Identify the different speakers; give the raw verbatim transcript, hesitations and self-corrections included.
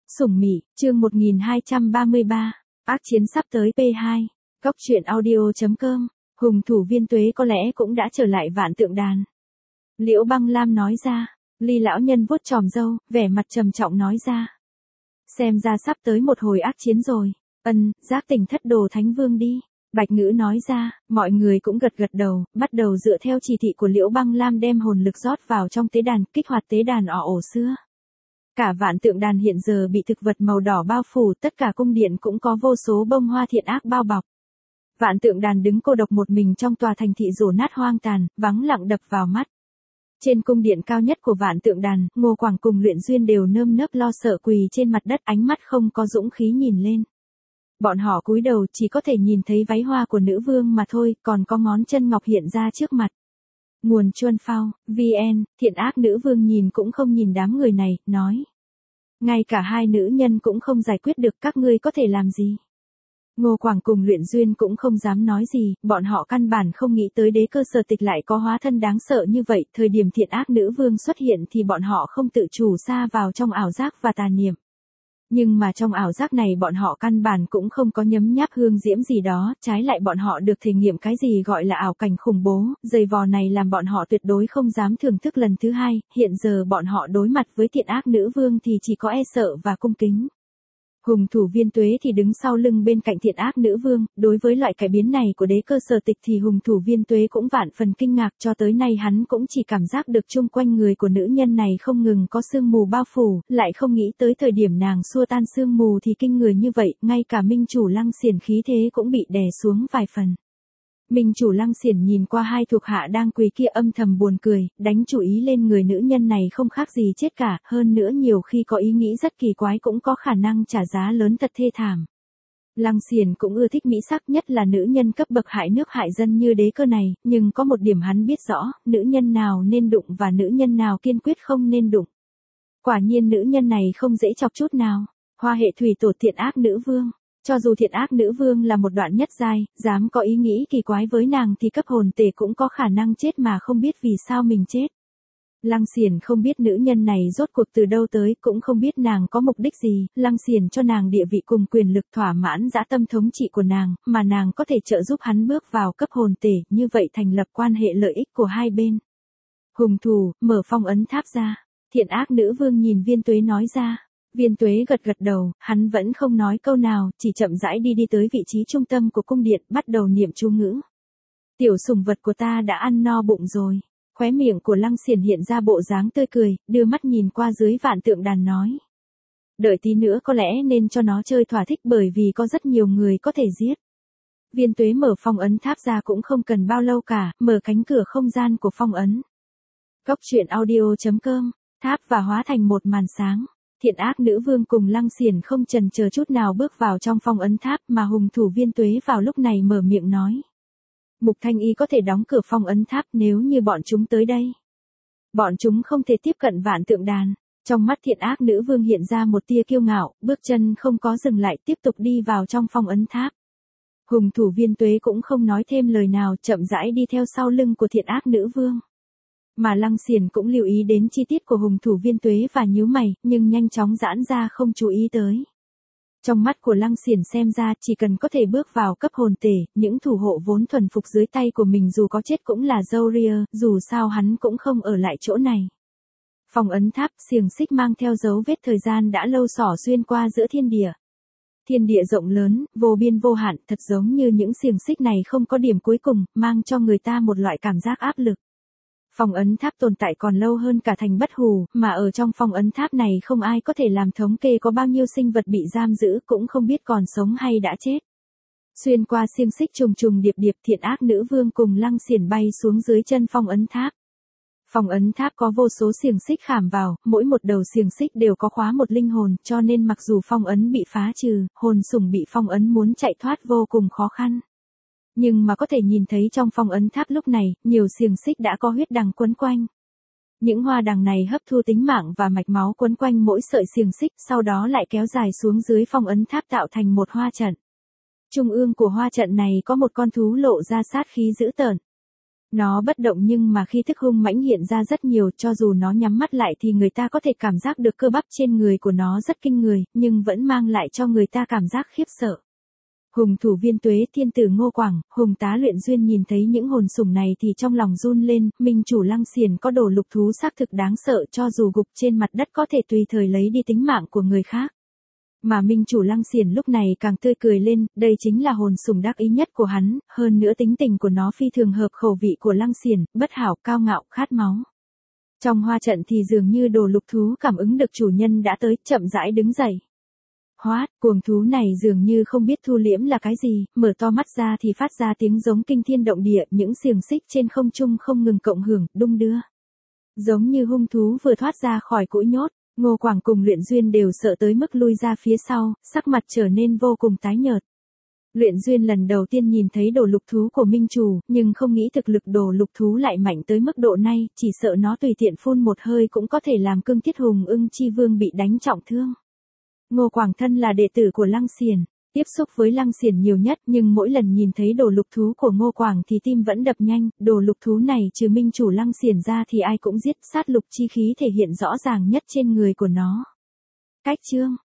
Speaker 1: Sủng Mị, chương một nghìn hai trăm ba mươi ba, ác chiến sắp tới pê hai, Cóc truyện audio chấm com, hùng thủ Viên Tuế có lẽ cũng đã trở lại Vạn Tượng Đàn. Liễu Băng Lam nói ra, Ly lão nhân vuốt chòm râu, vẻ mặt trầm trọng nói ra. Xem ra sắp tới một hồi ác chiến rồi, ân, giác tỉnh thất đồ thánh vương đi. Bạch Ngữ nói ra, mọi người cũng gật gật đầu, bắt đầu dựa theo chỉ thị của Liễu Băng Lam đem hồn lực rót vào trong tế đàn, kích hoạt tế đàn ỏ ổ xưa. Cả Vạn Tượng Đàn hiện giờ bị thực vật màu đỏ bao phủ, tất cả cung điện cũng có vô số bông hoa thiện ác bao bọc. Vạn Tượng Đàn đứng cô độc một mình trong tòa thành thị rổ nát hoang tàn, vắng lặng đập vào mắt. Trên cung điện cao nhất của Vạn Tượng Đàn, Ngô Quảng cùng Luyện Duyên đều nơm nớp lo sợ quỳ trên mặt đất, ánh mắt không có dũng khí nhìn lên. Bọn họ cúi đầu chỉ có thể nhìn thấy váy hoa của nữ vương mà thôi, còn có ngón chân ngọc hiện ra trước mặt. Nguồn Chuân Phao, vê en, thiện ác nữ vương nhìn cũng không nhìn đám người này, nói. Ngay cả hai nữ nhân cũng không giải quyết được, các ngươi có thể làm gì? Ngô Quảng cùng Luyện Duyên cũng không dám nói gì, bọn họ căn bản không nghĩ tới đế cơ sở tịch lại có hóa thân đáng sợ như vậy, thời điểm thiện ác nữ vương xuất hiện thì bọn họ không tự chủ sa vào trong ảo giác và tà niệm. Nhưng mà trong ảo giác này bọn họ căn bản cũng không có nhấm nháp hương diễm gì đó, trái lại bọn họ được thể nghiệm cái gì gọi là ảo cảnh khủng bố, giày vò này làm bọn họ tuyệt đối không dám thưởng thức lần thứ hai, hiện giờ bọn họ đối mặt với thiện ác nữ vương thì chỉ có e sợ và cung kính. Hùng thủ Viên Tuế thì đứng sau lưng bên cạnh thiện ác nữ vương, đối với loại cải biến này của đế cơ sở tịch thì hùng thủ Viên Tuế cũng vạn phần kinh ngạc, cho tới nay hắn cũng chỉ cảm giác được chung quanh người của nữ nhân này không ngừng có sương mù bao phủ, lại không nghĩ tới thời điểm nàng xua tan sương mù thì kinh người như vậy, ngay cả minh chủ Lăng Xiển khí thế cũng bị đè xuống vài phần. Minh chủ Lăng Xiển nhìn qua hai thuộc hạ đang quỳ kia âm thầm buồn cười, đánh chủ ý lên người nữ nhân này không khác gì chết cả, hơn nữa nhiều khi có ý nghĩ rất kỳ quái cũng có khả năng trả giá lớn thật thê thảm. Lăng Xiển cũng ưa thích mỹ sắc, nhất là nữ nhân cấp bậc hại nước hại dân như đế cơ này, nhưng có một điểm hắn biết rõ, nữ nhân nào nên đụng và nữ nhân nào kiên quyết không nên đụng. Quả nhiên nữ nhân này không dễ chọc chút nào, Hoa hệ thủy tổ thiện ác nữ vương. Cho dù thiện ác nữ vương là một đoạn nhất giai, dám có ý nghĩ kỳ quái với nàng thì cấp hồn tể cũng có khả năng chết mà không biết vì sao mình chết. Lăng Xiển không biết nữ nhân này rốt cuộc từ đâu tới, cũng không biết nàng có mục đích gì, Lăng Xiển cho nàng địa vị cùng quyền lực thỏa mãn dã tâm thống trị của nàng, mà nàng có thể trợ giúp hắn bước vào cấp hồn tể, như vậy thành lập quan hệ lợi ích của hai bên. Hùng thủ, mở phong ấn tháp ra, thiện ác nữ vương nhìn Viên Tuế nói ra. Viên Tuế gật gật đầu, hắn vẫn không nói câu nào, chỉ chậm rãi đi đi tới vị trí trung tâm của cung điện, bắt đầu niệm chú ngữ. Tiểu sủng vật của ta đã ăn no bụng rồi. Khóe miệng của Lăng Xiển hiện ra bộ dáng tươi cười, đưa mắt nhìn qua dưới Vạn Tượng Đàn nói. Đợi tí nữa có lẽ nên cho nó chơi thỏa thích bởi vì có rất nhiều người có thể giết. Viên Tuế mở phong ấn tháp ra cũng không cần bao lâu cả, mở cánh cửa không gian của phong ấn. Cóc truyện audio chấm com, tháp và hóa thành một màn sáng. Thiện ác nữ vương cùng Lăng Xiển không chần chờ chút nào bước vào trong phong ấn tháp mà hùng thủ Viên Tuế vào lúc này mở miệng nói. Mục Thanh Y có thể đóng cửa phong ấn tháp nếu như bọn chúng tới đây. Bọn chúng không thể tiếp cận Vạn Tượng Đàn. Trong mắt thiện ác nữ vương hiện ra một tia kiêu ngạo, bước chân không có dừng lại tiếp tục đi vào trong phong ấn tháp. Hùng thủ Viên Tuế cũng không nói thêm lời nào, chậm rãi đi theo sau lưng của thiện ác nữ vương. Mà Lăng Xiển cũng lưu ý đến chi tiết của hùng thủ Viên Tuế và nhíu mày, nhưng nhanh chóng giãn ra không chú ý tới. Trong mắt của Lăng Xiển xem ra chỉ cần có thể bước vào cấp hồn tể, những thủ hộ vốn thuần phục dưới tay của mình dù có chết cũng là dâu ria, dù sao hắn cũng không ở lại chỗ này. Phong ấn tháp, xiềng xích mang theo dấu vết thời gian đã lâu xỏ xuyên qua giữa thiên địa. Thiên địa rộng lớn, vô biên vô hạn, thật giống như những xiềng xích này không có điểm cuối cùng, mang cho người ta một loại cảm giác áp lực. Phong ấn tháp tồn tại còn lâu hơn cả thành Bất Hù, mà ở trong phong ấn tháp này không ai có thể làm thống kê có bao nhiêu sinh vật bị giam giữ, cũng không biết còn sống hay đã chết. Xuyên qua xiềng xích trùng trùng điệp điệp, thiện ác nữ vương cùng Lăng Xiển bay xuống dưới chân phong ấn tháp. Phong ấn tháp có vô số xiềng xích khảm vào, mỗi một đầu xiềng xích đều có khóa một linh hồn, cho nên mặc dù phong ấn bị phá trừ, hồn sủng bị phong ấn muốn chạy thoát vô cùng khó khăn. Nhưng mà có thể nhìn thấy trong phong ấn tháp lúc này, nhiều xiềng xích đã có huyết đằng quấn quanh. Những hoa đằng này hấp thu tính mạng và mạch máu quấn quanh mỗi sợi xiềng xích, sau đó lại kéo dài xuống dưới phong ấn tháp tạo thành một hoa trận. Trung ương của hoa trận này có một con thú lộ ra sát khí dữ tợn. Nó bất động nhưng mà khi thức hung mãnh hiện ra rất nhiều, cho dù nó nhắm mắt lại thì người ta có thể cảm giác được cơ bắp trên người của nó rất kinh người, nhưng vẫn mang lại cho người ta cảm giác khiếp sợ. Hùng thủ Viên Tuế, thiên tử Ngô Quảng, Hùng tá Luyện Duyên nhìn thấy những hồn sủng này thì trong lòng run lên, minh chủ Lăng Xiển có đồ lục thú xác thực đáng sợ, cho dù gục trên mặt đất có thể tùy thời lấy đi tính mạng của người khác. Mà minh chủ Lăng Xiển lúc này càng tươi cười lên, đây chính là hồn sủng đắc ý nhất của hắn, hơn nữa tính tình của nó phi thường hợp khẩu vị của Lăng Xiển, bất hảo, cao ngạo, khát máu. Trong hoa trận thì dường như đồ lục thú cảm ứng được chủ nhân đã tới, chậm rãi đứng dậy. Hoát, cuồng thú này dường như không biết thu liễm là cái gì, mở to mắt ra thì phát ra tiếng giống kinh thiên động địa, những xiềng xích trên không trung không ngừng cộng hưởng, đung đưa. Giống như hung thú vừa thoát ra khỏi cũi nhốt, Ngô Quảng cùng Luyện Duyên đều sợ tới mức lui ra phía sau, sắc mặt trở nên vô cùng tái nhợt. Luyện Duyên lần đầu tiên nhìn thấy đồ lục thú của minh chủ, nhưng không nghĩ thực lực đồ lục thú lại mạnh tới mức độ này, chỉ sợ nó tùy tiện phun một hơi cũng có thể làm Cương Thiết Hùng Ưng Chi Vương bị đánh trọng thương. Ngô Quảng thân là đệ tử của Lăng Xiển, tiếp xúc với Lăng Xiển nhiều nhất, nhưng mỗi lần nhìn thấy đồ lục thú của Ngô Quảng thì tim vẫn đập nhanh, đồ lục thú này trừ minh chủ Lăng Xiển ra thì ai cũng giết, sát lục chi khí thể hiện rõ ràng nhất trên người của nó. Cách chương